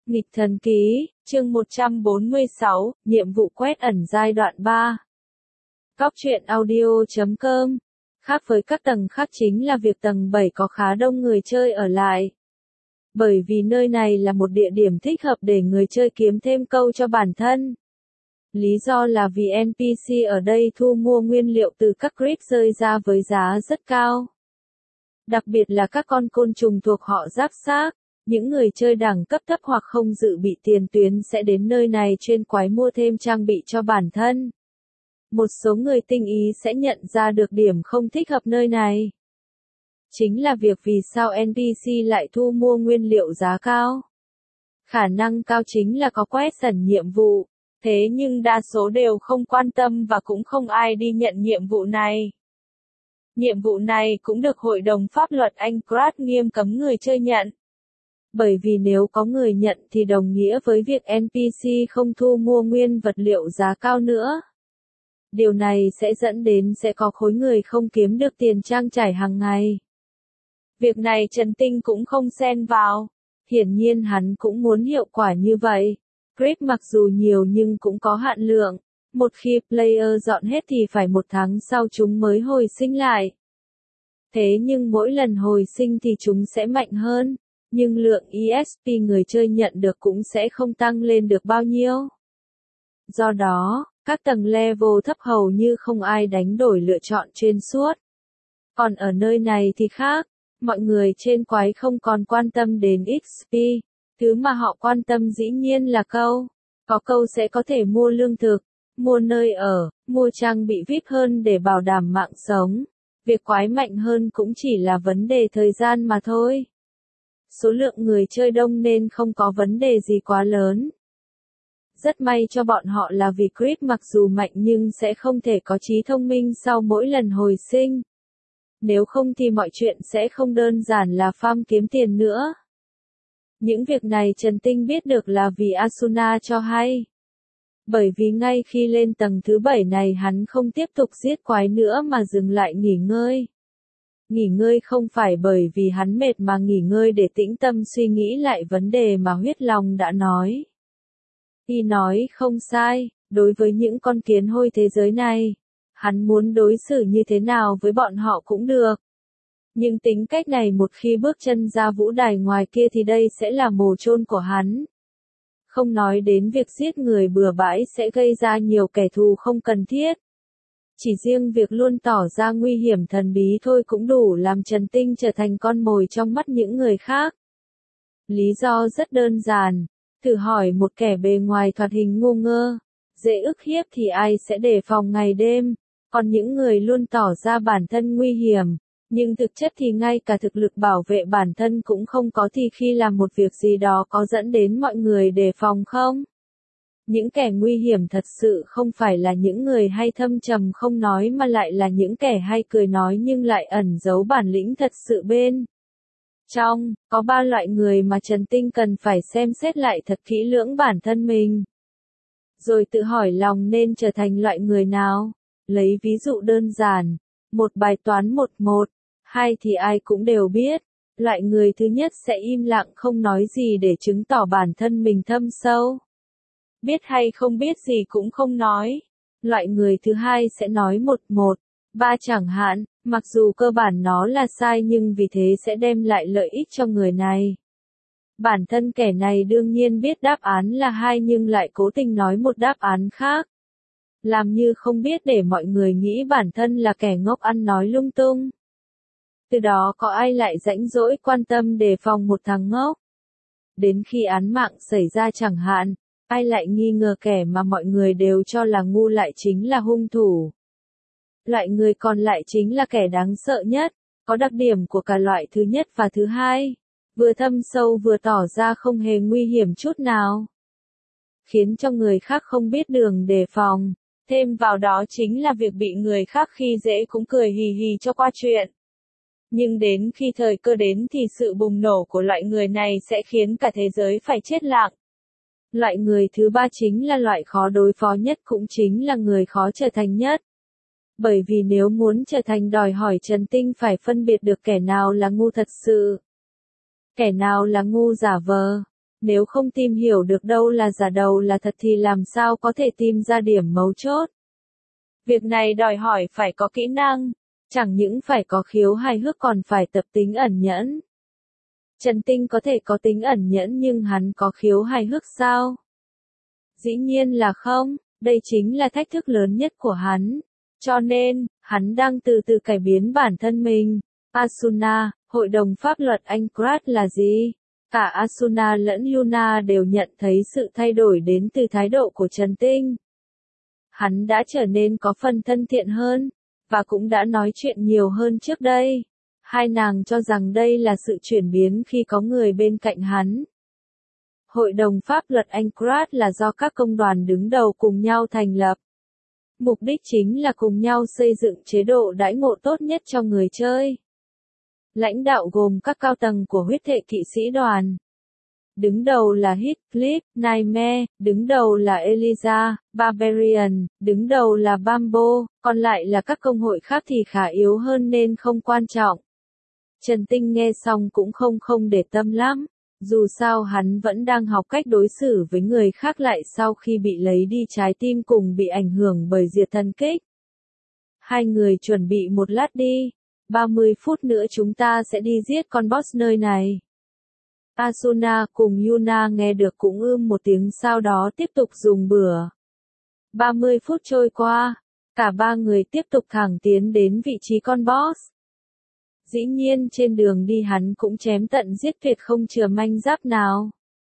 Nghịch thần ký, chương 146, nhiệm vụ quét ẩn giai đoạn 3. Góc truyện audio.com. Khác với các tầng khác chính là việc tầng 7 có khá đông người chơi ở lại. Bởi vì nơi này là một địa điểm thích hợp để người chơi kiếm thêm câu cho bản thân. Lý do là vì NPC ở đây thu mua nguyên liệu từ các creep rơi ra với giá rất cao. Đặc biệt là các con côn trùng thuộc họ giáp xác. Những người chơi đẳng cấp thấp hoặc không dự bị tiền tuyến sẽ đến nơi này chuyên quái mua thêm trang bị cho bản thân. Một số người tinh ý sẽ nhận ra được điểm không thích hợp nơi này. Chính là việc vì sao NPC lại thu mua nguyên liệu giá cao. Khả năng cao chính là có quét ẩn nhiệm vụ, thế nhưng đa số đều không quan tâm và cũng không ai đi nhận nhiệm vụ này. Nhiệm vụ này cũng được Hội đồng Pháp luật Anh CRAT nghiêm cấm người chơi nhận. Bởi vì nếu có người nhận thì đồng nghĩa với việc NPC không thu mua nguyên vật liệu giá cao nữa. Điều này sẽ dẫn đến sẽ có khối người không kiếm được tiền trang trải hàng ngày. Việc này Trần Tinh cũng không xen vào. Hiển nhiên hắn cũng muốn hiệu quả như vậy. Creep mặc dù nhiều nhưng cũng có hạn lượng. Một khi player dọn hết thì phải 1 tháng sau chúng mới hồi sinh lại. Thế nhưng mỗi lần hồi sinh thì chúng sẽ mạnh hơn. Nhưng lượng EXP người chơi nhận được cũng sẽ không tăng lên được bao nhiêu. Do đó, các tầng level thấp hầu như không ai đánh đổi lựa chọn xuyên suốt. Còn ở nơi này thì khác, mọi người trên quái không còn quan tâm đến XP, thứ mà họ quan tâm dĩ nhiên là câu. Có câu sẽ có thể mua lương thực, mua nơi ở, mua trang bị VIP hơn để bảo đảm mạng sống. Việc quái mạnh hơn cũng chỉ là vấn đề thời gian mà thôi. Số lượng người chơi đông nên không có vấn đề gì quá lớn. Rất may cho bọn họ là vì creep mặc dù mạnh nhưng sẽ không thể có trí thông minh sau mỗi lần hồi sinh. Nếu không thì mọi chuyện sẽ không đơn giản là farm kiếm tiền nữa. Những việc này Trần Tinh biết được là vì Asuna cho hay. Bởi vì ngay khi lên tầng thứ 7 này hắn không tiếp tục giết quái nữa mà dừng lại nghỉ ngơi. Nghỉ ngơi không phải bởi vì hắn mệt mà nghỉ ngơi để tĩnh tâm suy nghĩ lại vấn đề mà huyết lòng đã nói. Y nói không sai, đối với những con kiến hôi thế giới này, hắn muốn đối xử như thế nào với bọn họ cũng được. Nhưng tính cách này một khi bước chân ra vũ đài ngoài kia thì đây sẽ là mồ chôn của hắn. Không nói đến việc giết người bừa bãi sẽ gây ra nhiều kẻ thù không cần thiết. Chỉ riêng việc luôn tỏ ra nguy hiểm thần bí thôi cũng đủ làm Trần Tinh trở thành con mồi trong mắt những người khác. Lý do rất đơn giản, thử hỏi một kẻ bề ngoài thoạt hình ngu ngơ, dễ ức hiếp thì ai sẽ đề phòng ngày đêm, còn những người luôn tỏ ra bản thân nguy hiểm, nhưng thực chất thì ngay cả thực lực bảo vệ bản thân cũng không có thì khi làm một việc gì đó có dẫn đến mọi người đề phòng không? Những kẻ nguy hiểm thật sự không phải là những người hay thâm trầm không nói mà lại là những kẻ hay cười nói nhưng lại ẩn giấu bản lĩnh thật sự bên trong. Có 3 loại người mà Trần Tinh cần phải xem xét lại thật kỹ lưỡng bản thân mình. Rồi tự hỏi lòng nên trở thành loại người nào. Lấy ví dụ đơn giản, một bài toán 1-1, 2 thì ai cũng đều biết. Loại người thứ nhất sẽ im lặng không nói gì để chứng tỏ bản thân mình thâm sâu. Biết hay không biết gì cũng không nói. Loại người thứ hai sẽ nói 1-1, 3 chẳng hạn, mặc dù cơ bản nó là sai nhưng vì thế sẽ đem lại lợi ích cho người này. Bản thân kẻ này đương nhiên biết đáp án là 2 nhưng lại cố tình nói một đáp án khác. Làm như không biết để mọi người nghĩ bản thân là kẻ ngốc ăn nói lung tung. Từ đó có ai lại rãnh rỗi quan tâm đề phòng một thằng ngốc. Đến khi án mạng xảy ra chẳng hạn, ai lại nghi ngờ kẻ mà mọi người đều cho là ngu lại chính là hung thủ. Loại người còn lại chính là kẻ đáng sợ nhất, có đặc điểm của cả loại thứ nhất và thứ hai, vừa thâm sâu vừa tỏ ra không hề nguy hiểm chút nào. Khiến cho người khác không biết đường đề phòng, thêm vào đó chính là việc bị người khác khi dễ cũng cười hì hì cho qua chuyện. Nhưng đến khi thời cơ đến thì sự bùng nổ của loại người này sẽ khiến cả thế giới phải chết lặng. Loại người thứ 3 chính là loại khó đối phó nhất cũng chính là người khó trở thành nhất. Bởi vì nếu muốn trở thành đòi hỏi Trần Tinh phải phân biệt được kẻ nào là ngu thật sự. Kẻ nào là ngu giả vờ. Nếu không tìm hiểu được đâu là giả đâu là thật thì làm sao có thể tìm ra điểm mấu chốt. Việc này đòi hỏi phải có kỹ năng, chẳng những phải có khiếu hài hước còn phải tập tính ẩn nhẫn. Trần Tinh có thể có tính ẩn nhẫn nhưng hắn có khiếu hài hước sao? Dĩ nhiên là không, đây chính là thách thức lớn nhất của hắn. Cho nên, hắn đang từ từ cải biến bản thân mình. Asuna, Hội đồng pháp luật Anchorage là gì? Cả Asuna lẫn Yuna đều nhận thấy sự thay đổi đến từ thái độ của Trần Tinh. Hắn đã trở nên có phần thân thiện hơn, và cũng đã nói chuyện nhiều hơn trước đây. Hai nàng cho rằng đây là sự chuyển biến khi có người bên cạnh hắn. Hội đồng pháp luật Anchorage là do các công đoàn đứng đầu cùng nhau thành lập. Mục đích chính là cùng nhau xây dựng chế độ đãi ngộ tốt nhất cho người chơi. Lãnh đạo gồm các cao tầng của huyết hệ kỵ sĩ đoàn. Đứng đầu là Heathcliff, Nightmare, đứng đầu là Eliza, Barbarian, đứng đầu là Bambo, còn lại là các công hội khác thì khá yếu hơn nên không quan trọng. Trần Tinh nghe xong cũng không để tâm lắm, dù sao hắn vẫn đang học cách đối xử với người khác lại sau khi bị lấy đi trái tim cùng bị ảnh hưởng bởi diệt thần kích. Hai người chuẩn bị một lát đi, 30 phút nữa chúng ta sẽ đi giết con boss nơi này. Asuna cùng Yuna nghe được cũng một tiếng sau đó tiếp tục dùng bữa. 30 phút trôi qua, cả ba người tiếp tục thẳng tiến đến vị trí con boss. Dĩ nhiên trên đường đi hắn cũng chém tận giết tuyệt không chừa manh giáp nào.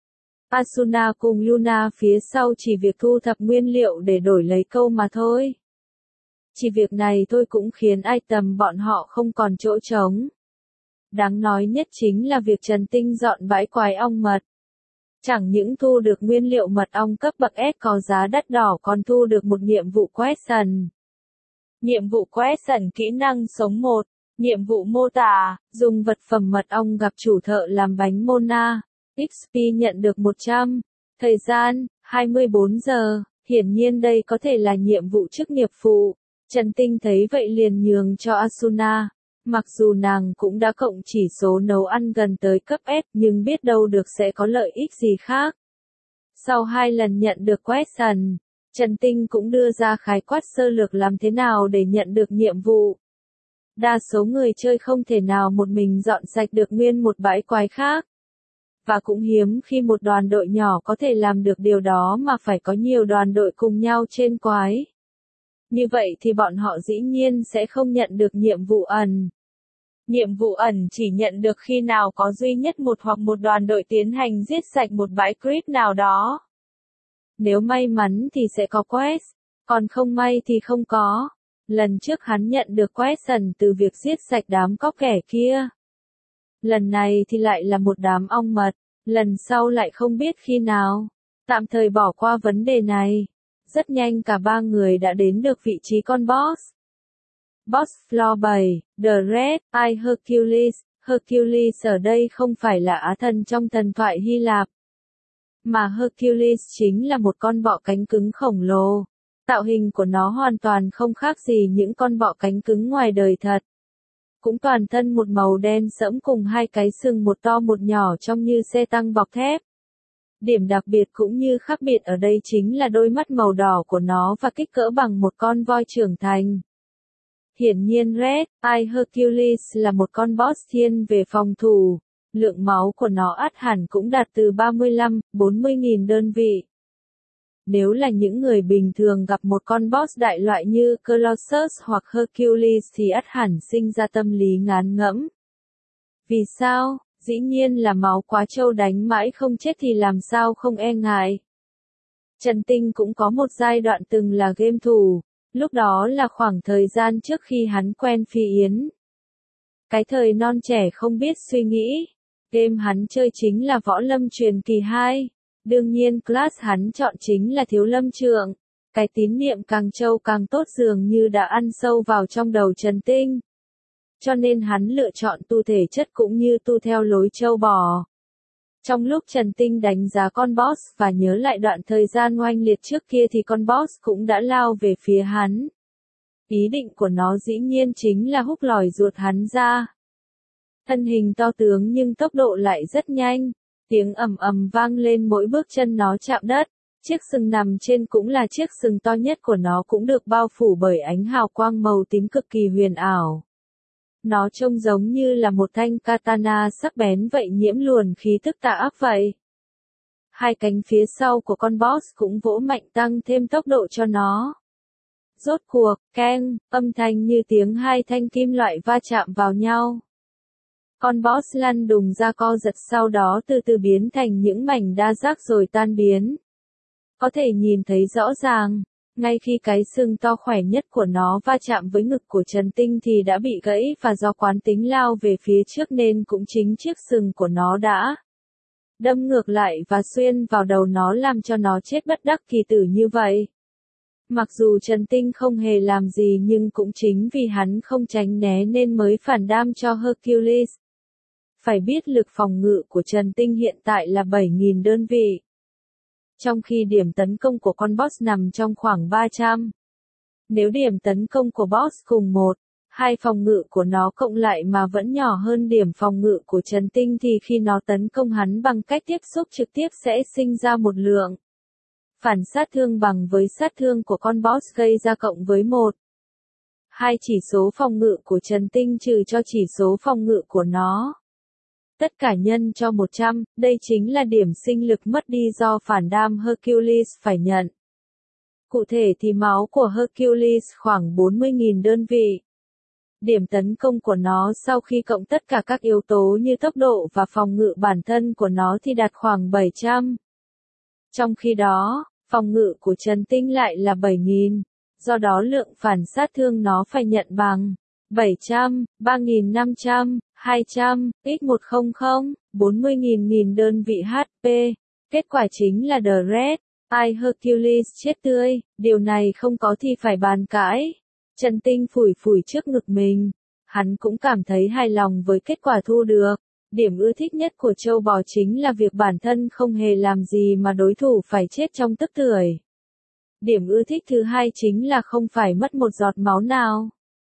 Asuna cùng Yuna phía sau chỉ việc thu thập nguyên liệu để đổi lấy câu mà thôi. Chỉ việc này thôi cũng khiến item bọn họ không còn chỗ trống. Đáng nói nhất chính là việc Trần Tinh dọn bãi quái ong mật. Chẳng những thu được nguyên liệu mật ong cấp bậc S có giá đắt đỏ còn thu được một nhiệm vụ question. Nhiệm vụ question kỹ năng sống 1. Nhiệm vụ mô tả, dùng vật phẩm mật ong gặp chủ thợ làm bánh Mona. XP nhận được 100. Thời gian, 24 giờ. Hiển nhiên đây có thể là nhiệm vụ chức nghiệp phụ. Trần Tinh thấy vậy liền nhường cho Asuna. Mặc dù nàng cũng đã cộng chỉ số nấu ăn gần tới cấp S nhưng biết đâu được sẽ có lợi ích gì khác. Sau 2 lần nhận được question, Trần Tinh cũng đưa ra khái quát sơ lược làm thế nào để nhận được nhiệm vụ. Đa số người chơi không thể nào một mình dọn sạch được nguyên một bãi quái khác. Và cũng hiếm khi một đoàn đội nhỏ có thể làm được điều đó mà phải có nhiều đoàn đội cùng nhau trên quái. Như vậy thì bọn họ dĩ nhiên sẽ không nhận được nhiệm vụ ẩn. Nhiệm vụ ẩn chỉ nhận được khi nào có duy nhất một hoặc một đoàn đội tiến hành giết sạch một bãi creep nào đó. Nếu may mắn thì sẽ có quest, còn không may thì không có. Lần trước hắn nhận được question từ việc giết sạch đám cóc ghẻ kia. Lần này thì lại là một đám ong mật, lần sau lại không biết khi nào. Tạm thời bỏ qua vấn đề này. Rất nhanh cả ba người đã đến được vị trí con boss. Boss Floor 7, The Red Eye Hercules. Hercules ở đây không phải là á thần trong thần thoại Hy Lạp. Mà Hercules chính là một con bọ cánh cứng khổng lồ. Tạo hình của nó hoàn toàn không khác gì những con bọ cánh cứng ngoài đời thật. Cũng toàn thân một màu đen sẫm cùng hai cái sừng một to một nhỏ trông như xe tăng bọc thép. Điểm đặc biệt cũng như khác biệt ở đây chính là đôi mắt màu đỏ của nó và kích cỡ bằng một con voi trưởng thành. Hiển nhiên Red Eye Hercules là một con boss thiên về phòng thủ, lượng máu của nó ắt hẳn cũng đạt từ 35-40 nghìn đơn vị. Nếu là những người bình thường gặp một con boss đại loại như Colossus hoặc Hercules thì ắt hẳn sinh ra tâm lý ngán ngẫm. Vì sao? Dĩ nhiên là máu quá trâu đánh mãi không chết thì làm sao không e ngại. Trần Tinh cũng có một giai đoạn từng là game thủ, lúc đó là khoảng thời gian trước khi hắn quen Phi Yến. Cái thời non trẻ không biết suy nghĩ, game hắn chơi chính là Võ Lâm Truyền Kỳ 2, đương nhiên class hắn chọn chính là Thiếu Lâm Trượng. Cái tín niệm càng trâu càng tốt dường như đã ăn sâu vào trong đầu Trần Tinh. Cho nên hắn lựa chọn tu thể chất cũng như tu theo lối trâu bò. Trong lúc Trần Tinh đánh giá con boss và nhớ lại đoạn thời gian oanh liệt trước kia thì con boss cũng đã lao về phía hắn. Ý định của nó dĩ nhiên chính là húc lòi ruột hắn ra. Thân hình to tướng nhưng tốc độ lại rất nhanh. Tiếng ầm ầm vang lên mỗi bước chân nó chạm đất. Chiếc sừng nằm trên cũng là chiếc sừng to nhất của nó, cũng được bao phủ bởi ánh hào quang màu tím cực kỳ huyền ảo. Nó trông giống như là một thanh katana sắc bén vậy, nhiễm luồn khí tức tà ác vậy. Hai cánh phía sau của con boss cũng vỗ mạnh tăng thêm tốc độ cho nó. Rốt cuộc, keng, âm thanh như tiếng hai thanh kim loại va chạm vào nhau. Con boss lăn đùng ra co giật, sau đó từ từ biến thành những mảnh đa giác rồi tan biến. Có thể nhìn thấy rõ ràng, ngay khi cái sừng to khỏe nhất của nó va chạm với ngực của Trần Tinh thì đã bị gãy, và do quán tính lao về phía trước nên cũng chính chiếc sừng của nó đã đâm ngược lại và xuyên vào đầu nó, làm cho nó chết bất đắc kỳ tử như vậy. Mặc dù Trần Tinh không hề làm gì, nhưng cũng chính vì hắn không tránh né nên mới phản đam cho Hercules. Phải biết lực phòng ngự của Trần Tinh hiện tại là 7.000 đơn vị. Trong khi điểm tấn công của con boss nằm trong khoảng 300. Nếu điểm tấn công của boss cùng 1-2 phòng ngự của nó cộng lại mà vẫn nhỏ hơn điểm phòng ngự của Trần Tinh thì khi nó tấn công hắn bằng cách tiếp xúc trực tiếp sẽ sinh ra một lượng phản sát thương bằng với sát thương của con boss gây ra cộng với 1-2 chỉ số phòng ngự của Trần Tinh trừ cho chỉ số phòng ngự của nó. Tất cả nhân cho 100, đây chính là điểm sinh lực mất đi do phản đam Hercules phải nhận. Cụ thể thì máu của Hercules khoảng 40.000 đơn vị. Điểm tấn công của nó sau khi cộng tất cả các yếu tố như tốc độ và phòng ngự bản thân của nó thì đạt khoảng 700. Trong khi đó, phòng ngự của Trần Tinh lại là 7.000, do đó lượng phản sát thương nó phải nhận bằng 700, 3.500, 200, x100, 40.000 đơn vị HP. Kết quả chính là The Red Eye Hercules chết tươi, điều này không có thì phải bàn cãi. Trần Tinh phủi phủi trước ngực mình. Hắn cũng cảm thấy hài lòng với kết quả thu được. Điểm ưa thích nhất của châu bò chính là việc bản thân không hề làm gì mà đối thủ phải chết trong tức tưởi. Điểm ưa thích thứ hai chính là không phải mất một giọt máu nào.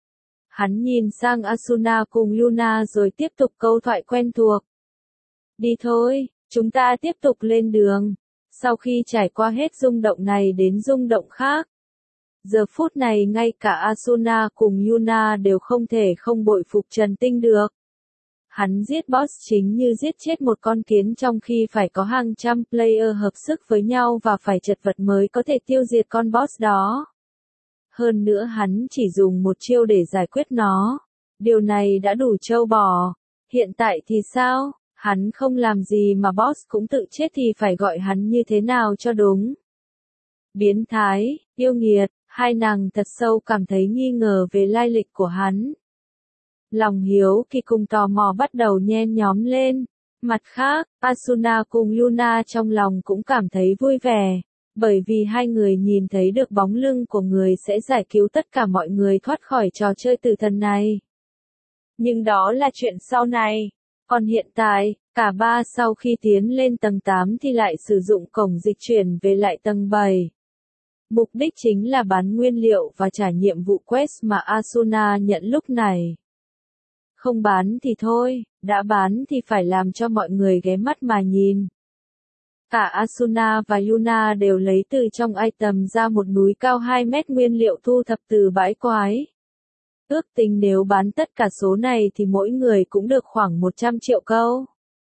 Hắn nhìn sang Asuna cùng Yuna rồi tiếp tục câu thoại quen thuộc. Đi thôi, chúng ta tiếp tục lên đường. Sau khi trải qua hết rung động này đến rung động khác. Giờ phút này ngay cả Asuna cùng Yuna đều không thể không bội phục Trần Tinh được. Hắn giết boss chính như giết chết một con kiến, trong khi phải có hàng trăm player hợp sức với nhau và phải chật vật mới có thể tiêu diệt con boss đó. Hơn nữa hắn chỉ dùng một chiêu để giải quyết nó. Điều này đã đủ trâu bò. Hiện tại thì sao? Hắn không làm gì mà boss cũng tự chết thì phải gọi hắn như thế nào cho đúng? Biến thái, yêu nghiệt, hai nàng thật sâu cảm thấy nghi ngờ về lai lịch của hắn. Lòng hiếu kỳ cùng tò mò bắt đầu nhen nhóm lên. Mặt khác, Asuna cùng Yuna trong lòng cũng cảm thấy vui vẻ. Bởi vì hai người nhìn thấy được bóng lưng của người sẽ giải cứu tất cả mọi người thoát khỏi trò chơi tử thần này. Nhưng đó là chuyện sau này. Còn hiện tại, cả ba sau khi tiến lên tầng 8 thì lại sử dụng cổng dịch chuyển về lại tầng 7. Mục đích chính là bán nguyên liệu và trả nhiệm vụ quest mà Asuna nhận lúc này. Không bán thì thôi, đã bán thì phải làm cho mọi người ghé mắt mà nhìn. Cả Asuna và Yuna đều lấy từ trong item ra một núi cao 2 mét nguyên liệu thu thập từ bãi quái. Ước tính nếu bán tất cả số này thì mỗi người cũng được khoảng 100 triệu câu.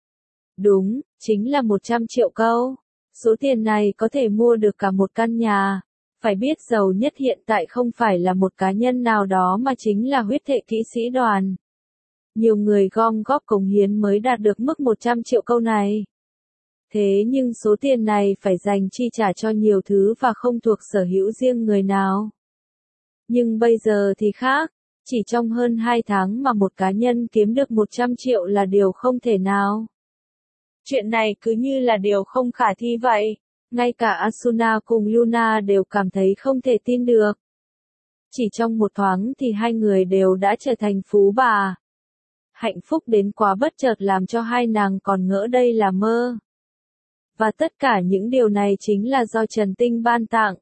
Đúng, chính là 100 triệu câu. Số tiền này có thể mua được cả một căn nhà. Phải biết giàu nhất hiện tại không phải là một cá nhân nào đó mà chính là huyết thể kỹ sĩ đoàn. Nhiều người gom góp cống hiến mới đạt được mức 100 triệu câu này. Thế nhưng số tiền này phải dành chi trả cho nhiều thứ và không thuộc sở hữu riêng người nào. Nhưng bây giờ thì khác, chỉ trong hơn 2 tháng mà một cá nhân kiếm được 100 triệu là điều không thể nào. Chuyện này cứ như là điều không khả thi vậy. Ngay cả Asuna cùng Yuna đều cảm thấy không thể tin được. Chỉ trong một thoáng thì hai người đều đã trở thành phú bà. Hạnh phúc đến quá bất chợt làm cho hai nàng còn ngỡ đây là mơ. Và tất cả những điều này chính là do Trần Tinh ban tặng.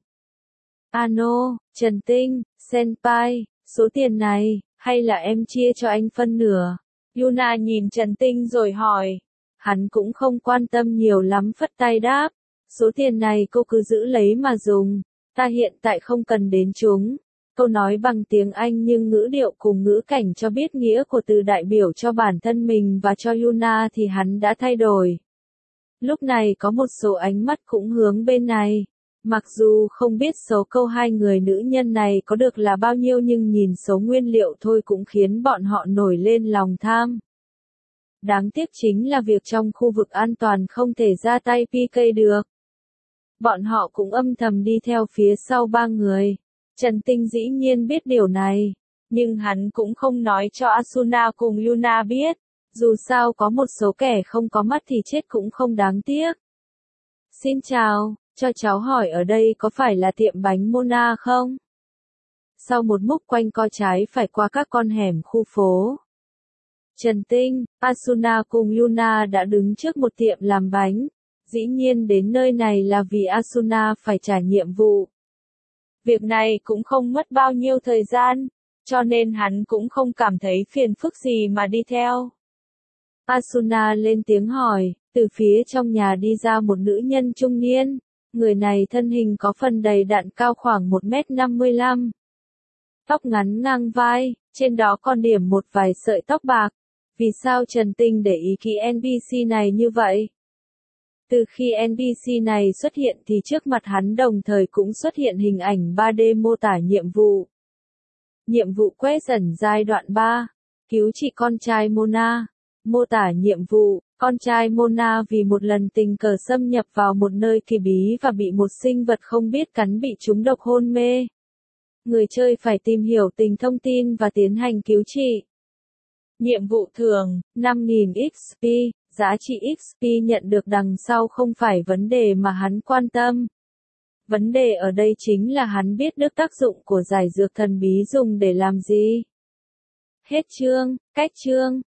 Ano, Trần Tinh, Senpai, số tiền này, hay là em chia cho anh phân nửa? Yuna nhìn Trần Tinh rồi hỏi. Hắn cũng không quan tâm nhiều lắm, phất tay đáp. Số tiền này cô cứ giữ lấy mà dùng. Ta hiện tại không cần đến chúng. Câu nói bằng tiếng Anh nhưng ngữ điệu cùng ngữ cảnh cho biết nghĩa của từ đại biểu cho bản thân mình và cho Yuna thì hắn đã thay đổi. Lúc này có một số ánh mắt cũng hướng bên này. Mặc dù không biết số câu hai người nữ nhân này có được là bao nhiêu nhưng nhìn số nguyên liệu thôi cũng khiến bọn họ nổi lên lòng tham. Đáng tiếc chính là việc trong khu vực an toàn không thể ra tay PK được. Bọn họ cũng âm thầm đi theo phía sau ba người. Trần Tinh dĩ nhiên biết điều này, nhưng hắn cũng không nói cho Asuna cùng Yuna biết. Dù sao có một số kẻ không có mắt thì chết cũng không đáng tiếc. Xin chào, cho cháu hỏi ở đây có phải là tiệm bánh Mona không? Sau một múc quanh co trái phải qua các con hẻm khu phố. Trần Tinh, Asuna cùng Yuna đã đứng trước một tiệm làm bánh. Dĩ nhiên đến nơi này là vì Asuna phải trả nhiệm vụ. Việc này cũng không mất bao nhiêu thời gian, cho nên hắn cũng không cảm thấy phiền phức gì mà đi theo. Asuna lên tiếng hỏi, từ phía trong nhà đi ra một nữ nhân trung niên. Người này thân hình có phần đầy đặn, cao khoảng 1m55. Tóc ngắn ngang vai, trên đó còn điểm một vài sợi tóc bạc. Vì sao Trần Tinh để ý kỹ NPC này như vậy? Từ khi NPC này xuất hiện thì trước mặt hắn đồng thời cũng xuất hiện hình ảnh 3D mô tả nhiệm vụ. Nhiệm vụ quét ẩn giai đoạn 3. Cứu trị con trai Mona. Mô tả nhiệm vụ, con trai Mona vì một lần tình cờ xâm nhập vào một nơi kỳ bí và bị một sinh vật không biết cắn bị trúng độc hôn mê. Người chơi phải tìm hiểu tình thông tin và tiến hành cứu trị. Nhiệm vụ thường, 5.000 XP, giá trị XP nhận được đằng sau không phải vấn đề mà hắn quan tâm. Vấn đề ở đây chính là hắn biết được tác dụng của giải dược thần bí dùng để làm gì. Hết chương, cách chương.